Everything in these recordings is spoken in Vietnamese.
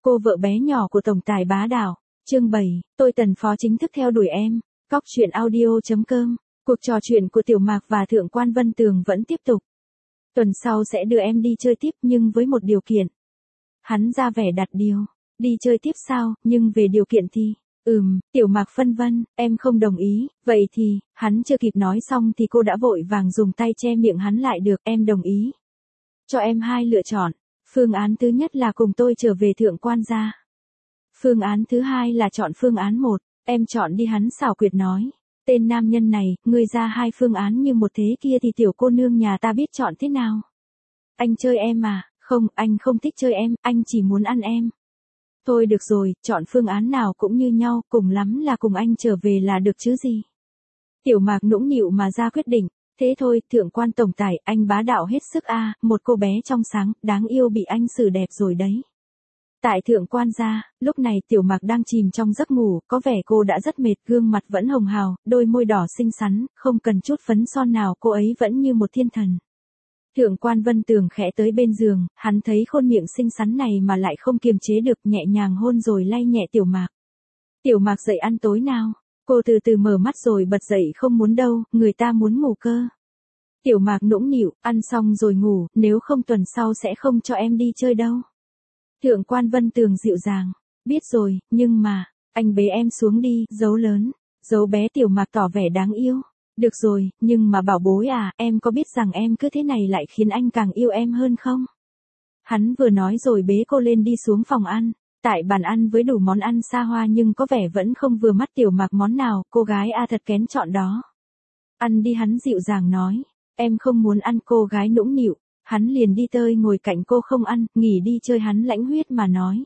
Cô vợ bé nhỏ của tổng tài bá đạo. Chương 7, tôi Tần Phó chính thức theo đuổi em. Cóc truyện audio.com. Cuộc trò chuyện của Tiểu Mạc và Thượng quan Vân Tường vẫn tiếp tục. Tuần sau sẽ đưa em đi chơi tiếp nhưng với một điều kiện. Hắn ra vẻ đặt điều. Đi chơi tiếp sao, nhưng về điều kiện thì... Tiểu Mạc phân vân, em không đồng ý, vậy thì, hắn chưa kịp nói xong thì cô đã vội vàng dùng tay che miệng hắn lại được, em đồng ý. Cho em hai lựa chọn, phương án thứ nhất là cùng tôi trở về Thượng quan gia. Phương án thứ hai là chọn phương án một, em chọn đi hắn xảo quyệt nói. Tên nam nhân này, ngươi ra hai phương án như một thế kia thì tiểu cô nương nhà ta biết chọn thế nào. Anh chơi em à, không, anh không thích chơi em, anh chỉ muốn ăn em. Thôi được rồi, chọn phương án nào cũng như nhau, cùng lắm là cùng anh trở về là được chứ gì. Tiểu Mạc nũng nịu mà ra quyết định, thế thôi, Thượng quan tổng tài, anh bá đạo hết sức a, một cô bé trong sáng, đáng yêu bị anh xử đẹp rồi đấy. Tại Thượng quan gia, lúc này Tiểu Mạc đang chìm trong giấc ngủ, có vẻ cô đã rất mệt, gương mặt vẫn hồng hào, đôi môi đỏ xinh xắn, không cần chút phấn son nào cô ấy vẫn như một thiên thần. Thượng quan Vân Tường khẽ tới bên giường, hắn thấy khuôn miệng xinh xắn này mà lại không kiềm chế được, nhẹ nhàng hôn rồi lay nhẹ Tiểu Mạc. Tiểu Mạc dậy ăn tối nào? Cô từ từ mở mắt rồi bật dậy, không muốn đâu, người ta muốn ngủ cơ. Tiểu Mạc nũng nịu, ăn xong rồi ngủ, nếu không tuần sau sẽ không cho em đi chơi đâu. Thượng quan Vân Tường dịu dàng, biết rồi, nhưng mà, anh bế em xuống đi, dấu lớn, dấu bé. Tiểu Mạc tỏ vẻ đáng yêu. Được rồi, nhưng mà bảo bối à, em có biết rằng em cứ thế này lại khiến anh càng yêu em hơn không? Hắn vừa nói rồi bế cô lên đi xuống phòng ăn. Tại bàn ăn với đủ món ăn xa hoa nhưng có vẻ vẫn không vừa mắt Tiểu Mạc món nào, cô gái a thật kén chọn đó. Ăn đi, hắn dịu dàng nói. Em không muốn ăn, cô gái nũng nịu. Hắn liền đi tới ngồi cạnh cô không ăn, nghỉ đi chơi, hắn lãnh huyết mà nói.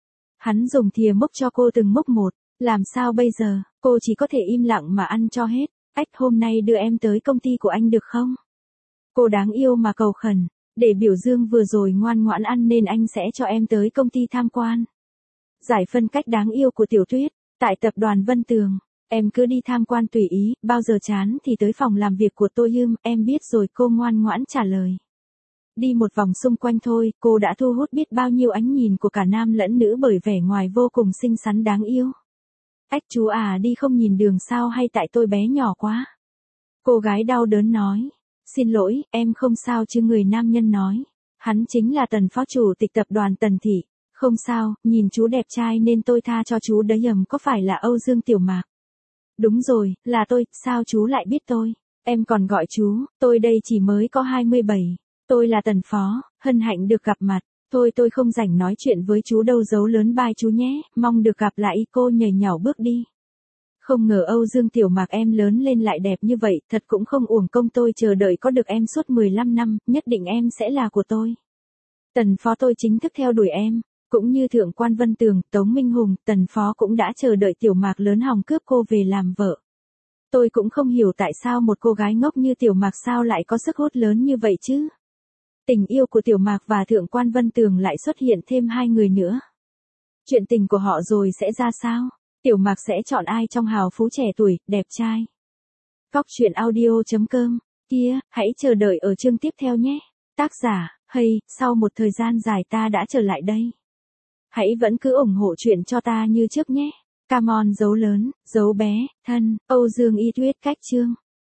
Hắn dùng thìa múc cho cô từng múc một, làm sao bây giờ, cô chỉ có thể im lặng mà ăn cho hết. Ách, hôm nay đưa em tới công ty của anh được không? Cô đáng yêu mà cầu khẩn, để biểu dương vừa rồi ngoan ngoãn ăn nên anh sẽ cho em tới công ty tham quan. Giải phân cách đáng yêu của Tiểu Tuyết, tại tập đoàn Vân Tường, em cứ đi tham quan tùy ý, bao giờ chán thì tới phòng làm việc của tôi em biết rồi, cô ngoan ngoãn trả lời. Đi một vòng xung quanh thôi, cô đã thu hút biết bao nhiêu ánh nhìn của cả nam lẫn nữ bởi vẻ ngoài vô cùng xinh xắn đáng yêu. Ách, chú à, đi không nhìn đường sao hay tại tôi bé nhỏ quá? Cô gái đau đớn nói. Xin lỗi, em không sao chứ, người nam nhân nói. Hắn chính là Tần phó chủ tịch tập đoàn Tần Thị. Không sao, nhìn chú đẹp trai nên tôi tha cho chú đấy. Có phải là Âu Dương Tiểu Mạc? Đúng rồi, là tôi, sao chú lại biết tôi? Em còn gọi chú, tôi đây chỉ mới có 27. Tôi là Tần phó, hân hạnh được gặp mặt. Thôi tôi không rảnh nói chuyện với chú đâu, dấu lớn bye chú nhé, mong được gặp lại. Cô nhảy nhảy bước đi. Không ngờ Âu Dương Tiểu Mạc em lớn lên lại đẹp như vậy, thật cũng không uổng công tôi chờ đợi có được em suốt 15 năm, nhất định em sẽ là của tôi. Tần phó, tôi chính thức theo đuổi em, cũng như Thượng quan Vân Tường, Tống Minh Hùng, Tần phó cũng đã chờ đợi Tiểu Mạc lớn hòng cướp cô về làm vợ. Tôi cũng không hiểu tại sao một cô gái ngốc như Tiểu Mạc sao lại có sức hút lớn như vậy chứ. Tình yêu của Tiểu Mạc và Thượng quan Vân Tường lại xuất hiện thêm hai người nữa. Chuyện tình của họ rồi sẽ ra sao? Tiểu Mạc sẽ chọn ai trong hào phú trẻ tuổi, đẹp trai? Cóc truyện audio.com. Kia, hãy chờ đợi ở chương tiếp theo nhé. Tác giả, hay, sau một thời gian dài ta đã trở lại đây. Hãy vẫn cứ ủng hộ chuyện cho ta như trước nhé. Come on, dấu lớn, dấu bé, thân, Âu Dương Y Tuyết cách chương.